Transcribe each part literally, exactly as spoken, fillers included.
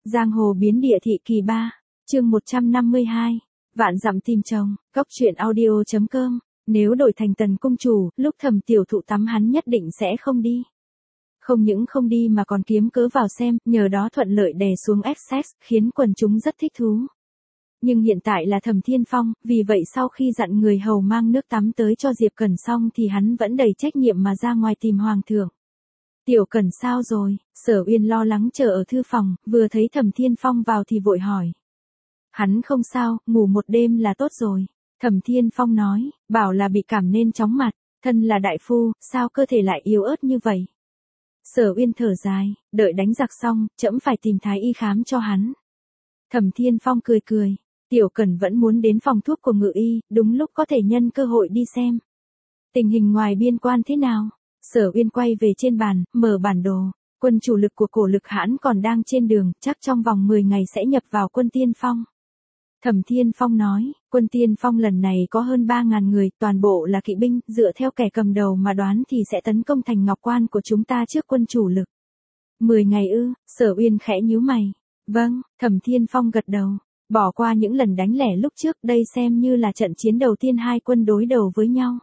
Giang hồ biến địa thị kỳ ba, chương một trăm năm mươi hai, vạn dặm tìm chồng, cốc truyện audio chấm com. Nếu đổi thành Tần cung chủ, lúc Thẩm tiểu thụ tắm hắn nhất định sẽ không đi. Không những không đi mà còn kiếm cớ vào xem, nhờ đó thuận lợi đè xuống Essex, khiến quần chúng rất thích thú. Nhưng hiện tại là Thẩm Thiên Phong, vì vậy sau khi dặn người hầu mang nước tắm tới cho Diệp Cẩn xong thì hắn vẫn đầy trách nhiệm mà ra ngoài tìm hoàng thượng. Tiểu Cẩn sao rồi? Sở Uyên lo lắng chờ ở thư phòng, vừa thấy Thẩm Thiên Phong vào thì vội hỏi. Hắn không sao, ngủ một đêm là tốt rồi. Thẩm Thiên Phong nói, bảo là bị cảm nên chóng mặt, thân là đại phu, sao cơ thể lại yếu ớt như vậy? Sở Uyên thở dài, đợi đánh giặc xong, trẫm phải tìm thái y khám cho hắn. Thẩm Thiên Phong cười cười, Tiểu Cẩn vẫn muốn đến phòng thuốc của Ngự y, đúng lúc có thể nhân cơ hội đi xem. Tình hình ngoài biên quan thế nào? Sở Uyên quay về trên bàn, mở bản đồ, quân chủ lực của Cổ Lực Hãn còn đang trên đường, chắc trong vòng mười ngày sẽ nhập vào quân Tiên Phong. Thẩm Thiên Phong nói, quân Tiên Phong lần này có hơn ba ngàn người, toàn bộ là kỵ binh, dựa theo kẻ cầm đầu mà đoán thì sẽ tấn công thành Ngọc Quan của chúng ta trước quân chủ lực. Mười ngày ư? Sở Uyên khẽ nhíu mày. Vâng, Thẩm Thiên Phong gật đầu. Bỏ qua những lần đánh lẻ lúc trước, đây xem như là trận chiến đầu tiên hai quân đối đầu với nhau.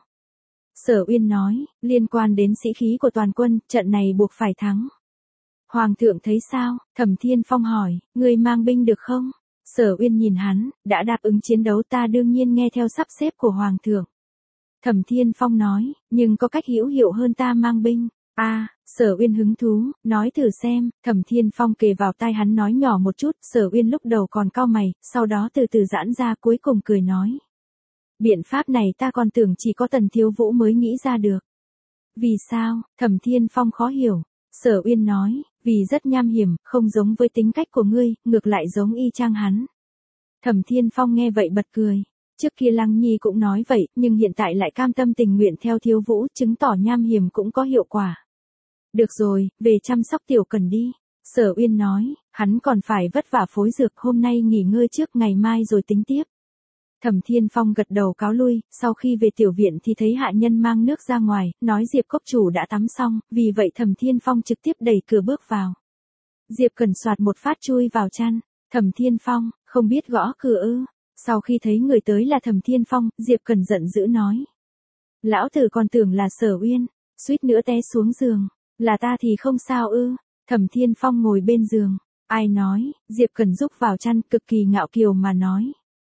Sở Uyên nói, liên quan đến sĩ khí của toàn quân, trận này buộc phải thắng. Hoàng thượng thấy sao? Thẩm Thiên Phong hỏi, người mang binh được không? Sở Uyên nhìn hắn, đã đáp ứng chiến đấu ta đương nhiên nghe theo sắp xếp của Hoàng thượng. Thẩm Thiên Phong nói, nhưng có cách hữu hiệu hơn ta mang binh. A, à, Sở Uyên hứng thú, nói thử xem. Thẩm Thiên Phong kề vào tai hắn nói nhỏ một chút, Sở Uyên lúc đầu còn cau mày, sau đó từ từ giãn ra cuối cùng cười nói. Biện pháp này ta còn tưởng chỉ có Tần Thiếu Vũ mới nghĩ ra được. Vì sao? Thẩm Thiên Phong khó hiểu. Sở Uyên nói, vì rất nham hiểm, không giống với tính cách của ngươi, ngược lại giống y chang hắn. Thẩm Thiên Phong nghe vậy bật cười. Trước kia Lăng Nhi cũng nói vậy, nhưng hiện tại lại cam tâm tình nguyện theo Thiếu Vũ, chứng tỏ nham hiểm cũng có hiệu quả. Được rồi, về chăm sóc Tiểu Cẩn đi. Sở Uyên nói, hắn còn phải vất vả phối dược, hôm nay nghỉ ngơi trước, ngày mai rồi tính tiếp. Thẩm Thiên Phong gật đầu cáo lui, sau khi về tiểu viện thì thấy hạ nhân mang nước ra ngoài, nói Diệp Cốc chủ đã tắm xong, vì vậy Thẩm Thiên Phong trực tiếp đẩy cửa bước vào. Diệp Cẩn soạt một phát chui vào chăn. Thẩm Thiên Phong, không biết gõ cửa ư? Sau khi thấy người tới là Thẩm Thiên Phong, Diệp Cẩn giận dữ nói. Lão tử còn tưởng là Sở Uyên, suýt nữa té xuống giường. Là ta thì không sao ư? Thẩm Thiên Phong ngồi bên giường. Ai nói? Diệp Cẩn rúc vào chăn, cực kỳ ngạo kiều mà nói.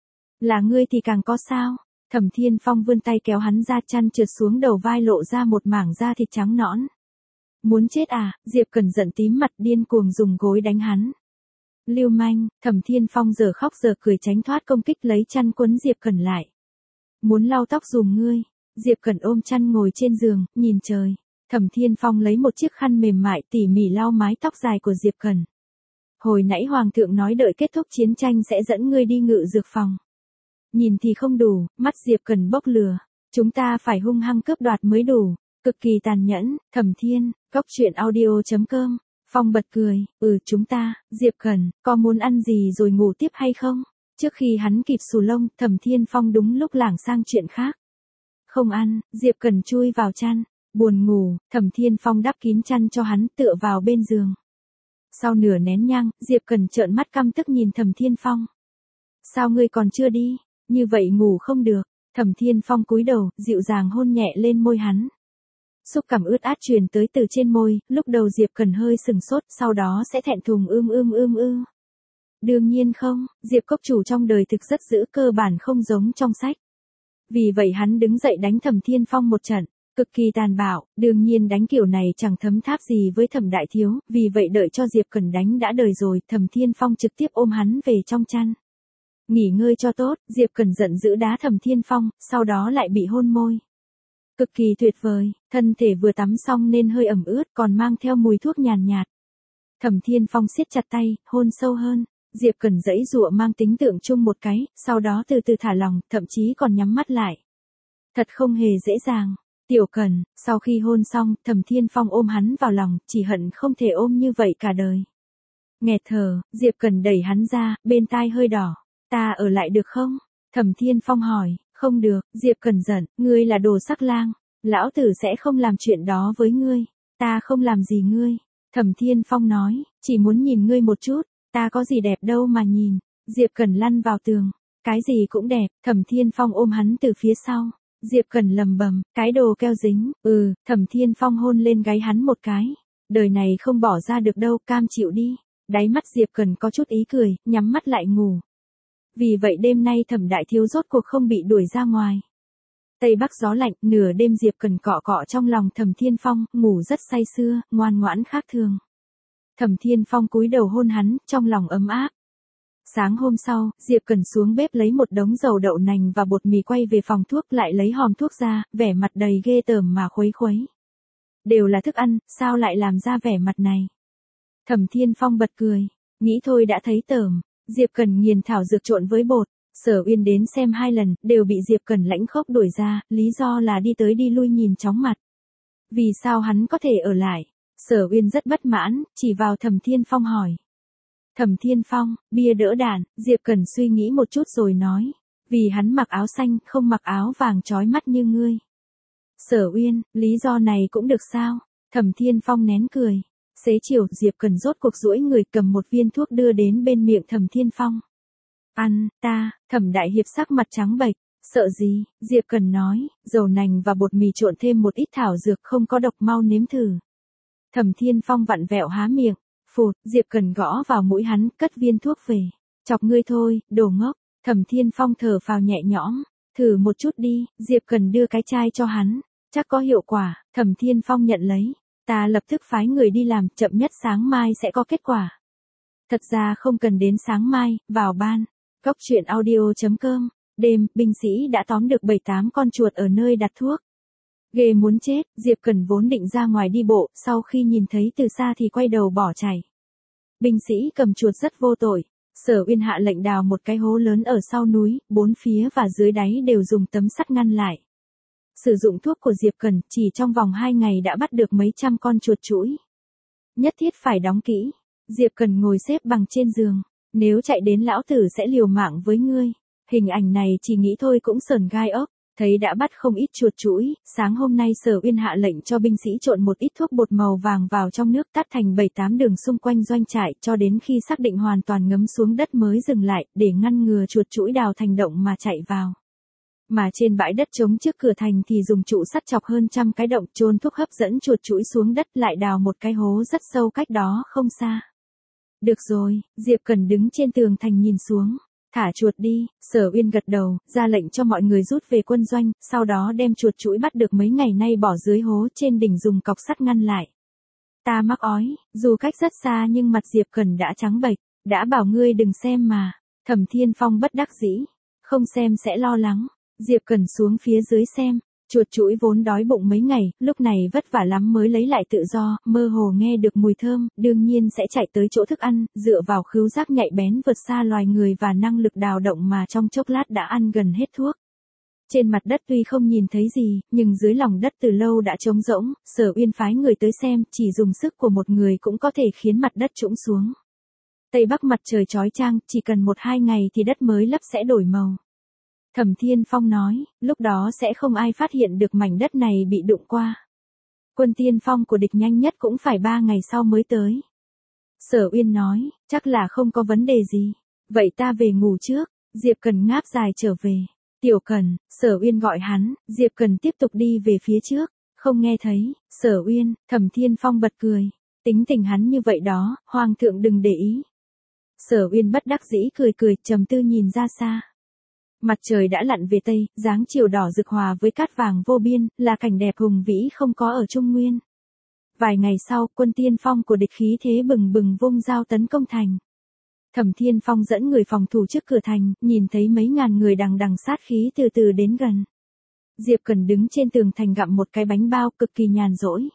Là ngươi thì càng có sao? Thẩm Thiên Phong vươn tay kéo hắn ra, chăn trượt xuống đầu vai lộ ra một mảng da thịt trắng nõn. Muốn chết à? Diệp Cẩn giận tím mặt, điên cuồng dùng gối đánh hắn. Lưu manh. Thẩm Thiên Phong giờ khóc giờ cười tránh thoát công kích, lấy chăn quấn Diệp Cẩn lại. Muốn lau tóc dùm ngươi. Diệp Cẩn ôm chăn ngồi trên giường, nhìn trời. Thẩm Thiên Phong lấy một chiếc khăn mềm mại tỉ mỉ lau mái tóc dài của Diệp Cẩn. Hồi nãy Hoàng thượng nói đợi kết thúc chiến tranh sẽ dẫn ngươi đi ngự dược phòng. Nhìn thì không đủ, mắt Diệp Cẩn bốc lửa. Chúng ta phải hung hăng cướp đoạt mới đủ. Cực kỳ tàn nhẫn. Thẩm Thiên, cốc truyện audio chấm com. Phong bật cười, ừ chúng ta, Diệp Cẩn, có muốn ăn gì rồi ngủ tiếp hay không? Trước khi hắn kịp xù lông, Thẩm Thiên Phong đúng lúc lảng sang chuyện khác. Không ăn. Diệp Cẩn chui vào chăn. Buồn ngủ. Thẩm Thiên Phong đắp kín chăn cho hắn, tựa vào bên giường. Sau nửa nén nhang, Diệp Cẩn trợn mắt căm tức nhìn Thẩm Thiên Phong. Sao ngươi còn chưa đi? Như vậy ngủ không được. Thẩm Thiên Phong cúi đầu, dịu dàng hôn nhẹ lên môi hắn. Xúc cảm ướt át truyền tới từ trên môi, lúc đầu Diệp Cẩn hơi sừng sốt, sau đó sẽ thẹn thùng ưm ưm ưm ư. Đương nhiên không, Diệp Cốc chủ trong đời thực rất dữ, cơ bản không giống trong sách. Vì vậy hắn đứng dậy đánh Thẩm Thiên Phong một trận, cực kỳ tàn bạo, đương nhiên đánh kiểu này chẳng thấm tháp gì với Thẩm đại thiếu, vì vậy đợi cho Diệp Cẩn đánh đã đời rồi, Thẩm Thiên Phong trực tiếp ôm hắn về trong chăn. Nghỉ ngơi cho tốt. Diệp Cẩn giận dữ đá Thẩm Thiên Phong, sau đó lại bị hôn môi. Cực kỳ tuyệt vời, thân thể vừa tắm xong nên hơi ẩm ướt, còn mang theo mùi thuốc nhàn nhạt. Thẩm Thiên Phong siết chặt tay, hôn sâu hơn. Diệp Cẩn giãy giụa mang tính tượng chung một cái, sau đó từ từ thả lòng, thậm chí còn nhắm mắt lại. Thật không hề dễ dàng. Tiểu Cẩn, sau khi hôn xong, Thẩm Thiên Phong ôm hắn vào lòng, chỉ hận không thể ôm như vậy cả đời. Nghẹt thở, Diệp Cẩn đẩy hắn ra, bên tai hơi đỏ. Ta ở lại được không? Thẩm Thiên Phong hỏi. Không được. Diệp Cẩn giận, ngươi là đồ sắc lang. Lão tử sẽ không làm chuyện đó với ngươi. Ta không làm gì ngươi. Thẩm Thiên Phong nói, chỉ muốn nhìn ngươi một chút. Ta có gì đẹp đâu mà nhìn. Diệp Cần lăn vào tường. Cái gì cũng đẹp. Thẩm Thiên Phong ôm hắn từ phía sau. Diệp Cần lầm bầm, cái đồ keo dính. Ừ, Thẩm Thiên Phong hôn lên gáy hắn một cái. Đời này không bỏ ra được đâu, cam chịu đi. Đáy mắt Diệp Cần có chút ý cười, nhắm mắt lại ngủ. Vì vậy đêm nay Thẩm đại thiếu rốt cuộc không bị đuổi ra ngoài. Tây bắc gió lạnh, nửa đêm Diệp Cần cọ cọ trong lòng Thẩm Thiên Phong, ngủ rất say sưa, ngoan ngoãn khác thường. Thẩm Thiên Phong cúi đầu hôn hắn, trong lòng ấm áp. Sáng hôm sau, Diệp Cần xuống bếp lấy một đống dầu đậu nành và bột mì quay về phòng thuốc, lại lấy hòm thuốc ra, vẻ mặt đầy ghê tởm mà khuấy khuấy. Đều là thức ăn, sao lại làm ra vẻ mặt này? Thẩm Thiên Phong bật cười, nghĩ thôi đã thấy tởm. Diệp Cần nghiền thảo dược trộn với bột. Sở Uyên đến xem hai lần, đều bị Diệp Cần lãnh khốc đuổi ra, lý do là đi tới đi lui nhìn chóng mặt. Vì sao hắn có thể ở lại? Sở Uyên rất bất mãn, chỉ vào Thẩm Thiên Phong hỏi. Thẩm Thiên Phong, bia đỡ đạn. Diệp Cần suy nghĩ một chút rồi nói. Vì hắn mặc áo xanh, không mặc áo vàng chói mắt như ngươi. Sở Uyên, lý do này cũng được sao? Thẩm Thiên Phong nén cười. Xế chiều, Diệp Cần rốt cuộc duỗi người cầm một viên thuốc đưa đến bên miệng Thẩm Thiên Phong. Ăn, ta. Thẩm đại hiệp sắc mặt trắng bệch. Sợ gì? Diệp Cần nói, dầu nành và bột mì trộn thêm một ít thảo dược không có độc, mau nếm thử. Thẩm Thiên Phong vặn vẹo há miệng. Phụt, Diệp Cần gõ vào mũi hắn, cất viên thuốc về. Chọc ngươi thôi, đồ ngốc. Thẩm Thiên Phong thở phào nhẹ nhõm. Thử một chút đi. Diệp Cần đưa cái chai cho hắn. Chắc có hiệu quả. Thẩm Thiên Phong nhận lấy. Ta lập tức phái người đi làm, chậm nhất sáng mai sẽ có kết quả. Thật ra không cần đến sáng mai, vào ban. Góc truyện audio chấm com. Đêm, binh sĩ đã tóm được bảy tám con chuột ở nơi đặt thuốc. Ghê muốn chết, Diệp Cần vốn định ra ngoài đi bộ, sau khi nhìn thấy từ xa thì quay đầu bỏ chạy. Binh sĩ cầm chuột rất vô tội. Sở Uyên hạ lệnh đào một cái hố lớn ở sau núi, bốn phía và dưới đáy đều dùng tấm sắt ngăn lại. Sử dụng thuốc của Diệp Cần, chỉ trong vòng hai ngày đã bắt được mấy trăm con chuột chũi. Nhất thiết phải đóng kỹ. Diệp Cần ngồi xếp bằng trên giường. Nếu chạy đến lão tử sẽ liều mạng với ngươi. Hình ảnh này chỉ nghĩ thôi cũng sởn gai ốc. Thấy đã bắt không ít chuột chũi, sáng hôm nay Sở Uyên hạ lệnh cho binh sĩ trộn một ít thuốc bột màu vàng vào trong nước, tát thành bảy tám đường xung quanh doanh trại, cho đến khi xác định hoàn toàn ngấm xuống đất mới dừng lại, để ngăn ngừa chuột chũi đào thành động mà chạy vào. Mà trên bãi đất trống trước cửa thành thì dùng trụ sắt chọc hơn trăm cái động, chôn thuốc hấp dẫn chuột chũi xuống đất, lại đào một cái hố rất sâu cách đó không xa. Được rồi, Diệp Cần đứng trên tường thành nhìn xuống. Thả chuột đi. Sở Uyên gật đầu, ra lệnh cho mọi người rút về quân doanh, sau đó đem chuột chũi bắt được mấy ngày nay bỏ dưới hố trên đỉnh dùng cọc sắt ngăn lại. Ta mắc ói, dù cách rất xa nhưng mặt Diệp Cần đã trắng bệch. Đã bảo ngươi đừng xem mà. Thẩm Thiên Phong bất đắc dĩ. Không xem sẽ lo lắng. Diệp Cần xuống phía dưới xem. Chuột chũi vốn đói bụng mấy ngày, lúc này vất vả lắm mới lấy lại tự do, mơ hồ nghe được mùi thơm, đương nhiên sẽ chạy tới chỗ thức ăn, dựa vào khứu giác nhạy bén vượt xa loài người và năng lực đào động mà trong chốc lát đã ăn gần hết thuốc. Trên mặt đất tuy không nhìn thấy gì, nhưng dưới lòng đất từ lâu đã trống rỗng. Sở Uyên phái người tới xem, chỉ dùng sức của một người cũng có thể khiến mặt đất trũng xuống. Tây Bắc mặt trời chói chang, chỉ cần một hai ngày thì đất mới lấp sẽ đổi màu. Thẩm Thiên Phong nói, lúc đó sẽ không ai phát hiện được mảnh đất này bị đụng qua. Quân tiên phong của địch nhanh nhất cũng phải ba ngày sau mới tới. Sở Uyên nói, chắc là không có vấn đề gì. Vậy ta về ngủ trước. Diệp Cần ngáp dài trở về. Tiểu Cần. Sở Uyên gọi hắn. Diệp Cần tiếp tục đi về phía trước. Không nghe thấy. Sở Uyên. Thẩm Thiên Phong bật cười. Tính tình hắn như vậy đó, hoàng thượng đừng để ý. Sở Uyên bất đắc dĩ cười cười, trầm tư nhìn ra xa. Mặt trời đã lặn về tây, dáng chiều đỏ rực hòa với cát vàng vô biên, là cảnh đẹp hùng vĩ không có ở Trung Nguyên. Vài ngày sau, quân tiên phong của địch khí thế bừng bừng vung dao tấn công thành. Thẩm Thiên Phong dẫn người phòng thủ trước cửa thành, nhìn thấy mấy ngàn người đằng đằng sát khí từ từ đến gần. Diệp Cần đứng trên tường thành gặm một cái bánh bao, cực kỳ nhàn rỗi.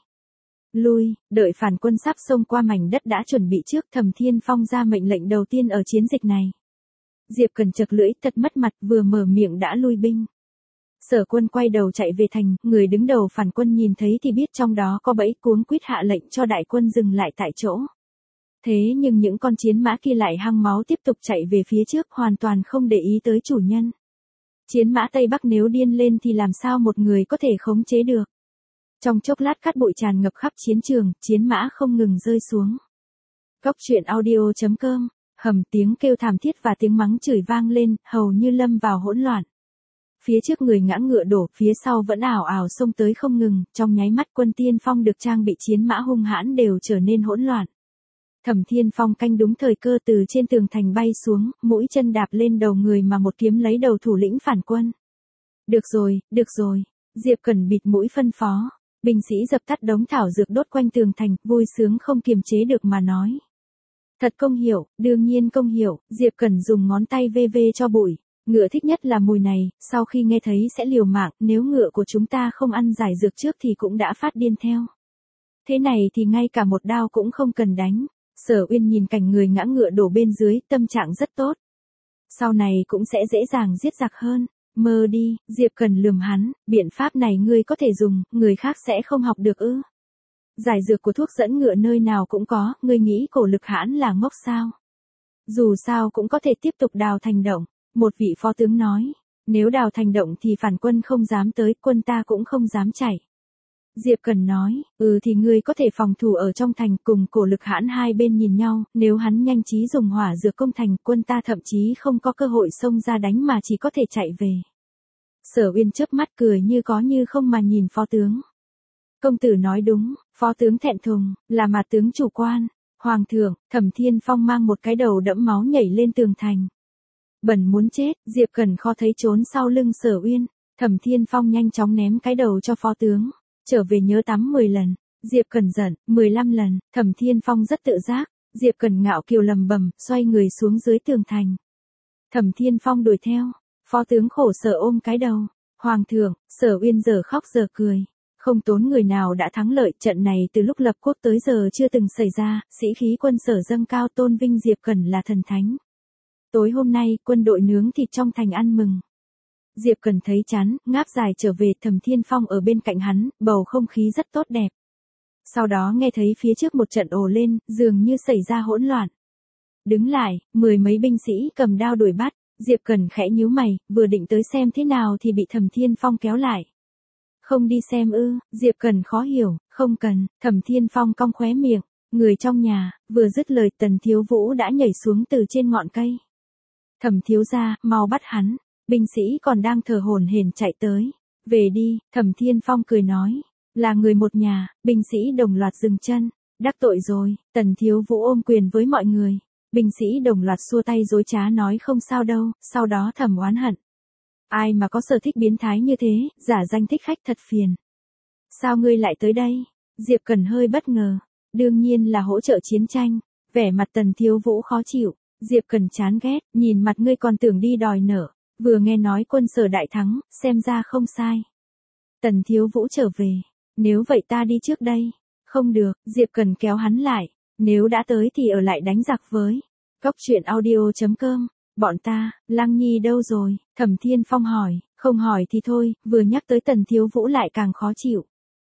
Lui, đợi phản quân sắp xông qua mảnh đất đã chuẩn bị trước, Thẩm Thiên Phong ra mệnh lệnh đầu tiên ở chiến dịch này. Diệp Cần chật lưỡi, thật mất mặt, vừa mở miệng đã lui binh. Sở Quân quay đầu chạy về thành, người đứng đầu phản quân nhìn thấy thì biết trong đó có bẫy, cuống quýt hạ lệnh cho đại quân dừng lại tại chỗ. Thế nhưng những con chiến mã kia lại hăng máu tiếp tục chạy về phía trước, hoàn toàn không để ý tới chủ nhân. Chiến mã Tây Bắc nếu điên lên thì làm sao một người có thể khống chế được. Trong chốc lát cát bụi tràn ngập khắp chiến trường, chiến mã không ngừng rơi xuống. Góc truyện audio chấm com Hầm tiếng kêu thảm thiết và tiếng mắng chửi vang lên, hầu như lâm vào hỗn loạn. Phía trước người ngã ngựa đổ, phía sau vẫn ảo ảo xông tới không ngừng, trong nháy mắt quân tiên phong được trang bị chiến mã hung hãn đều trở nên hỗn loạn. Thẩm Thiên Phong canh đúng thời cơ từ trên tường thành bay xuống, mũi chân đạp lên đầu người mà một kiếm lấy đầu thủ lĩnh phản quân. Được rồi, được rồi, Diệp Cẩn bịt mũi phân phó. Binh sĩ dập tắt đống thảo dược đốt quanh tường thành, vui sướng không kiềm chế được mà nói. Thật công hiệu, đương nhiên công hiệu, Diệp Cẩn dùng ngón tay vê vê cho bụi. Ngựa thích nhất là mùi này, sau khi nghe thấy sẽ liều mạng, nếu ngựa của chúng ta không ăn giải dược trước thì cũng đã phát điên theo. Thế này thì ngay cả một đao cũng không cần đánh. Sở Uyên nhìn cảnh người ngã ngựa đổ bên dưới, tâm trạng rất tốt. Sau này cũng sẽ dễ dàng giết giặc hơn. Mơ đi, Diệp Cẩn lườm hắn, biện pháp này ngươi có thể dùng, người khác sẽ không học được ư. Giải dược của thuốc dẫn ngựa nơi nào cũng có, ngươi nghĩ Cổ Lực Hãn là ngốc sao? Dù sao cũng có thể tiếp tục đào thành động, một vị phó tướng nói, nếu đào thành động thì phản quân không dám tới, quân ta cũng không dám chạy. Diệp Cẩn nói, ừ thì ngươi có thể phòng thủ ở trong thành cùng Cổ Lực Hãn hai bên nhìn nhau, nếu hắn nhanh trí dùng hỏa dược công thành, quân ta thậm chí không có cơ hội xông ra đánh mà chỉ có thể chạy về. Sở Uyên chớp mắt cười như có như không mà nhìn phó tướng. Công tử nói đúng, phó tướng thẹn thùng, là mà tướng chủ quan. Hoàng thượng, Thẩm Thiên Phong mang một cái đầu đẫm máu nhảy lên tường thành. Bẩn muốn chết, Diệp Cẩn kho thấy trốn sau lưng Sở Uyên. Thẩm Thiên Phong nhanh chóng ném cái đầu cho phó tướng. Trở về nhớ tắm mười lần. Diệp Cẩn giận, mười lăm lần. Thẩm Thiên Phong rất tự giác. Diệp Cẩn ngạo kiều lầm bầm, xoay người xuống dưới tường thành. Thẩm Thiên Phong đuổi theo. Phó tướng khổ sở ôm cái đầu. Hoàng thượng, Sở Uyên giờ khóc giờ cười. Không tốn người nào đã thắng lợi, trận này từ lúc lập quốc tới giờ chưa từng xảy ra, sĩ khí quân Sở dâng cao, tôn vinh Diệp Cẩn là thần thánh. Tối hôm nay, quân đội nướng thịt trong thành ăn mừng. Diệp Cẩn thấy chán, ngáp dài trở về, Thẩm Thiên Phong ở bên cạnh hắn, bầu không khí rất tốt đẹp. Sau đó nghe thấy phía trước một trận ồ lên, dường như xảy ra hỗn loạn. Đứng lại, mười mấy binh sĩ cầm đao đuổi bắt, Diệp Cẩn khẽ nhíu mày, vừa định tới xem thế nào thì bị Thẩm Thiên Phong kéo lại. Không đi xem ư? Diệp Cẩn khó hiểu, không cần. Thẩm Thiên Phong cong khóe miệng, người trong nhà, vừa dứt lời Tần Thiếu Vũ đã nhảy xuống từ trên ngọn cây. Thẩm thiếu gia, mau bắt hắn. Binh sĩ còn đang thở hổn hển chạy tới. Về đi, Thẩm Thiên Phong cười nói, là người một nhà. Binh sĩ đồng loạt dừng chân. Đắc tội rồi. Tần Thiếu Vũ ôm quyền với mọi người. Binh sĩ đồng loạt xua tay dối trá nói không sao đâu, sau đó thầm oán hận. Ai mà có sở thích biến thái như thế, giả danh thích khách thật phiền. Sao ngươi lại tới đây? Diệp Cẩn hơi bất ngờ. Đương nhiên là hỗ trợ chiến tranh. Vẻ mặt Tần Thiếu Vũ khó chịu. Diệp Cẩn chán ghét, nhìn mặt ngươi còn tưởng đi đòi nợ. Vừa nghe nói quân Sở đại thắng, xem ra không sai. Tần Thiếu Vũ trở về. Nếu vậy ta đi trước đây. Không được, Diệp Cẩn kéo hắn lại. Nếu đã tới thì ở lại đánh giặc với. Cóc truyện audio chấm com. Bọn ta, Lăng Nhi đâu rồi? Thẩm Thiên Phong hỏi, không hỏi thì thôi, vừa nhắc tới Tần Thiếu Vũ lại càng khó chịu.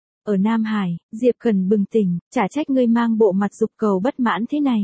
Ở Nam Hải, Diệp Cẩn bừng tỉnh, chả trách ngươi mang bộ mặt dục cầu bất mãn thế này.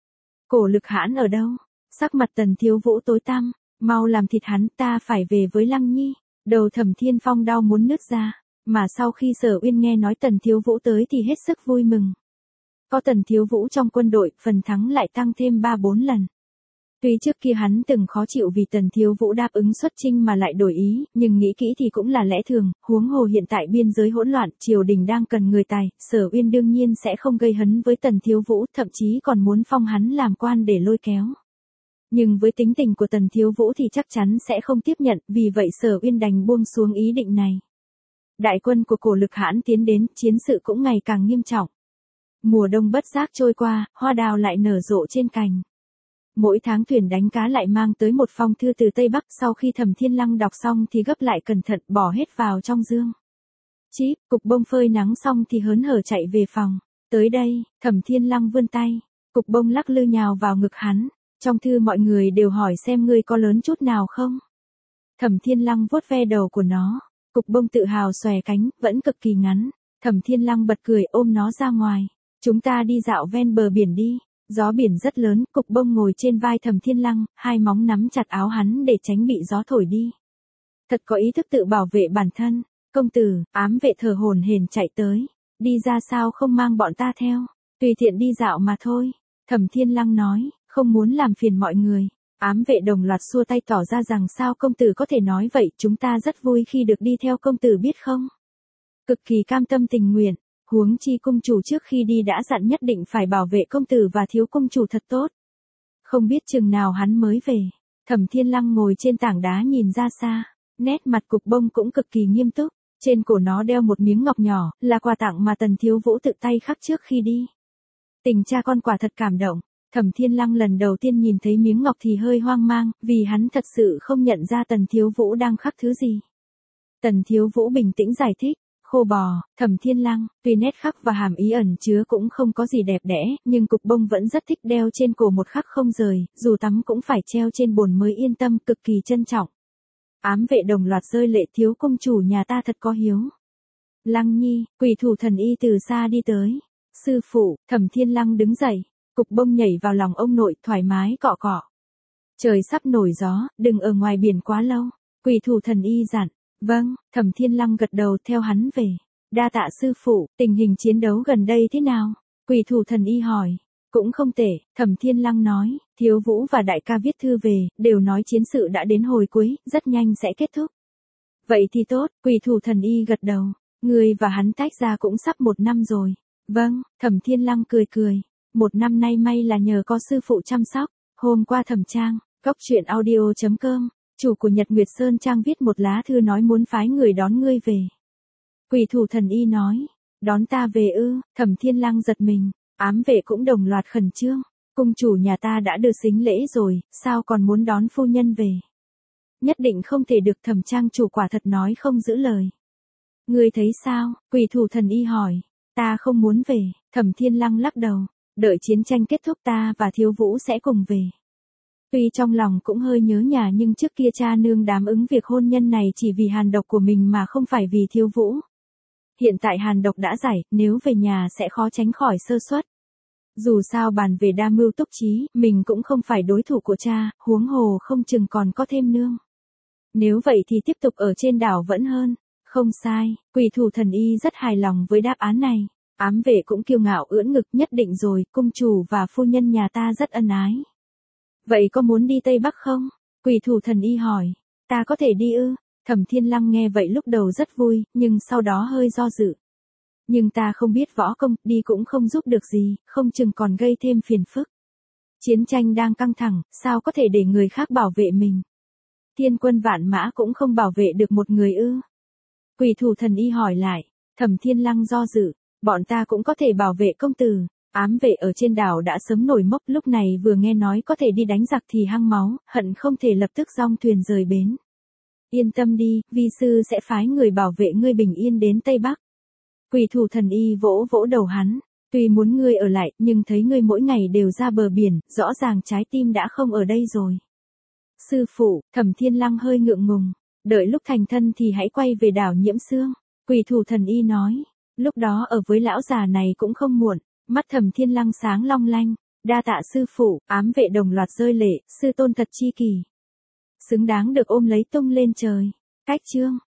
Cổ Lực Hãn ở đâu? Sắc mặt Tần Thiếu Vũ tối tăm, mau làm thịt hắn, ta phải về với Lăng Nhi. Đầu Thẩm Thiên Phong đau muốn nứt ra, mà sau khi Sở Uyên nghe nói Tần Thiếu Vũ tới thì hết sức vui mừng. Có Tần Thiếu Vũ trong quân đội, phần thắng lại tăng thêm ba bốn lần. Tuy trước kia hắn từng khó chịu vì Tần Thiếu Vũ đáp ứng xuất chinh mà lại đổi ý, nhưng nghĩ kỹ thì cũng là lẽ thường, huống hồ hiện tại biên giới hỗn loạn, triều đình đang cần người tài, Sở Uyên đương nhiên sẽ không gây hấn với Tần Thiếu Vũ, thậm chí còn muốn phong hắn làm quan để lôi kéo. Nhưng với tính tình của Tần Thiếu Vũ thì chắc chắn sẽ không tiếp nhận, vì vậy Sở Uyên đành buông xuống ý định này. Đại quân của Cổ Lực Hãn tiến đến, chiến sự cũng ngày càng nghiêm trọng. Mùa đông bất giác trôi qua, hoa đào lại nở rộ trên cành. Mỗi tháng thuyền đánh cá lại mang tới một phong thư từ Tây Bắc, sau khi Thẩm Thiên Lăng đọc xong thì gấp lại cẩn thận bỏ hết vào trong dương. Chíp, Cục Bông phơi nắng xong thì hớn hở chạy về phòng. Tới đây, Thẩm Thiên Lăng vươn tay, Cục Bông lắc lư nhào vào ngực hắn. Trong thư mọi người đều hỏi xem ngươi có lớn chút nào không. Thẩm Thiên Lăng vuốt ve đầu của nó, Cục Bông tự hào xòe cánh, vẫn cực kỳ ngắn. Thẩm Thiên Lăng bật cười ôm nó ra ngoài. Chúng ta đi dạo ven bờ biển đi. Gió biển rất lớn, Cục Bông ngồi trên vai Thẩm Thiên Lăng, hai móng nắm chặt áo hắn để tránh bị gió thổi đi. Thật có ý thức tự bảo vệ bản thân. Công tử, ám vệ thở hổn hển chạy tới. Đi ra sao không mang bọn ta theo? Tùy tiện đi dạo mà thôi. Thẩm Thiên Lăng nói, không muốn làm phiền mọi người. Ám vệ đồng loạt xua tay tỏ ra rằng sao công tử có thể nói vậy, chúng ta rất vui khi được đi theo công tử biết không. Cực kỳ cam tâm tình nguyện, huống chi cung chủ trước khi đi đã dặn nhất định phải bảo vệ công tử và thiếu cung chủ thật tốt. Không biết chừng nào hắn mới về, Thẩm Thiên Lăng ngồi trên tảng đá nhìn ra xa, nét mặt Cục Bông cũng cực kỳ nghiêm túc, trên cổ nó đeo một miếng ngọc nhỏ, là quà tặng mà Tần Thiếu Vũ tự tay khắc trước khi đi. Tình cha con quả thật cảm động. Thẩm Thiên Lăng lần đầu tiên nhìn thấy miếng ngọc thì hơi hoang mang, vì hắn thật sự không nhận ra Tần Thiếu Vũ đang khắc thứ gì. Tần Thiếu Vũ bình tĩnh giải thích, khô bò, Thẩm Thiên Lăng, tuy nét khắc và hàm ý ẩn chứa cũng không có gì đẹp đẽ, nhưng Cục Bông vẫn rất thích đeo trên cổ một khắc không rời, dù tắm cũng phải treo trên bồn mới yên tâm, cực kỳ trân trọng. Ám vệ đồng loạt rơi lệ, thiếu công chủ nhà ta thật có hiếu. Lăng Nhi, quỷ thủ thần y từ xa đi tới. Sư phụ, Thẩm Thiên Lăng đứng dậy. Cục Bông nhảy vào lòng ông nội, thoải mái cọ cọ. Trời sắp nổi gió, đừng ở ngoài biển quá lâu. Quỷ thủ thần y dặn. Vâng, Thẩm Thiên Lăng gật đầu theo hắn về. Đa tạ sư phụ, tình hình chiến đấu gần đây thế nào? Quỷ thủ thần y hỏi. Cũng không tệ, Thẩm Thiên Lăng nói, Thiếu Vũ và đại ca viết thư về, đều nói chiến sự đã đến hồi cuối, rất nhanh sẽ kết thúc. Vậy thì tốt, quỷ thủ thần y gật đầu. Người và hắn tách ra cũng sắp một năm rồi. Vâng, Thẩm Thiên Lăng cười cười. Một năm nay may là nhờ có sư phụ chăm sóc. Hôm qua Thẩm Trang, cốc truyện audio chấm com, chủ của Nhật Nguyệt Sơn Trang viết một lá thư nói muốn phái người đón ngươi về. Quỷ thủ thần y nói, đón ta về ư? Thẩm Thiên Lăng giật mình, ám vệ cũng đồng loạt khẩn trương. Cung chủ nhà ta đã được xính lễ rồi, sao còn muốn đón phu nhân về? Nhất định không thể được. Thẩm Trang chủ quả thật nói không giữ lời. Ngươi thấy sao? Quỷ thủ thần y hỏi. Ta không muốn về. Thẩm Thiên Lăng lắc đầu. Đợi chiến tranh kết thúc ta và Thiếu Vũ sẽ cùng về. Tuy trong lòng cũng hơi nhớ nhà nhưng trước kia cha nương đáp ứng việc hôn nhân này chỉ vì hàn độc của mình mà không phải vì Thiếu Vũ. Hiện tại hàn độc đã giải, nếu về nhà sẽ khó tránh khỏi sơ suất. Dù sao bàn về đa mưu túc trí, mình cũng không phải đối thủ của cha, huống hồ không chừng còn có thêm nương. Nếu vậy thì tiếp tục ở trên đảo vẫn hơn. Không sai, quỷ thủ thần y rất hài lòng với đáp án này. Ám vệ cũng kiêu ngạo ưỡn ngực, nhất định rồi, cung chủ và phu nhân nhà ta rất ân ái. Vậy có muốn đi Tây Bắc không? Quỷ thủ thần y hỏi. Ta có thể đi ư? Thẩm Thiên Lăng nghe vậy lúc đầu rất vui, nhưng sau đó hơi do dự. Nhưng ta không biết võ công, đi cũng không giúp được gì, không chừng còn gây thêm phiền phức. Chiến tranh đang căng thẳng, sao có thể để người khác bảo vệ mình? Thiên quân vạn mã cũng không bảo vệ được một người ư? Quỷ thủ thần y hỏi lại. Thẩm Thiên Lăng do dự. Bọn ta cũng có thể bảo vệ công tử. Ám vệ ở trên đảo đã sớm nổi mốc, lúc này vừa nghe nói có thể đi đánh giặc thì hăng máu, hận không thể lập tức dong thuyền rời bến. Yên tâm đi, vi sư sẽ phái người bảo vệ ngươi bình yên đến Tây Bắc. Quỷ thủ thần y vỗ vỗ đầu hắn. Tuy muốn ngươi ở lại, nhưng thấy ngươi mỗi ngày đều ra bờ biển, rõ ràng trái tim đã không ở đây rồi. Sư phụ, Thẩm Thiên Lăng hơi ngượng ngùng. Đợi lúc thành thân thì hãy quay về đảo Nhiễm Xương. Quỷ thủ thần y nói. Lúc đó ở với lão già này cũng không muộn. Mắt Thẩm Thiên Lăng sáng long lanh. Đa tạ sư phụ, ám vệ đồng loạt rơi lệ, sư tôn thật chi kỳ. Xứng đáng được ôm lấy tung lên trời. Cách chương.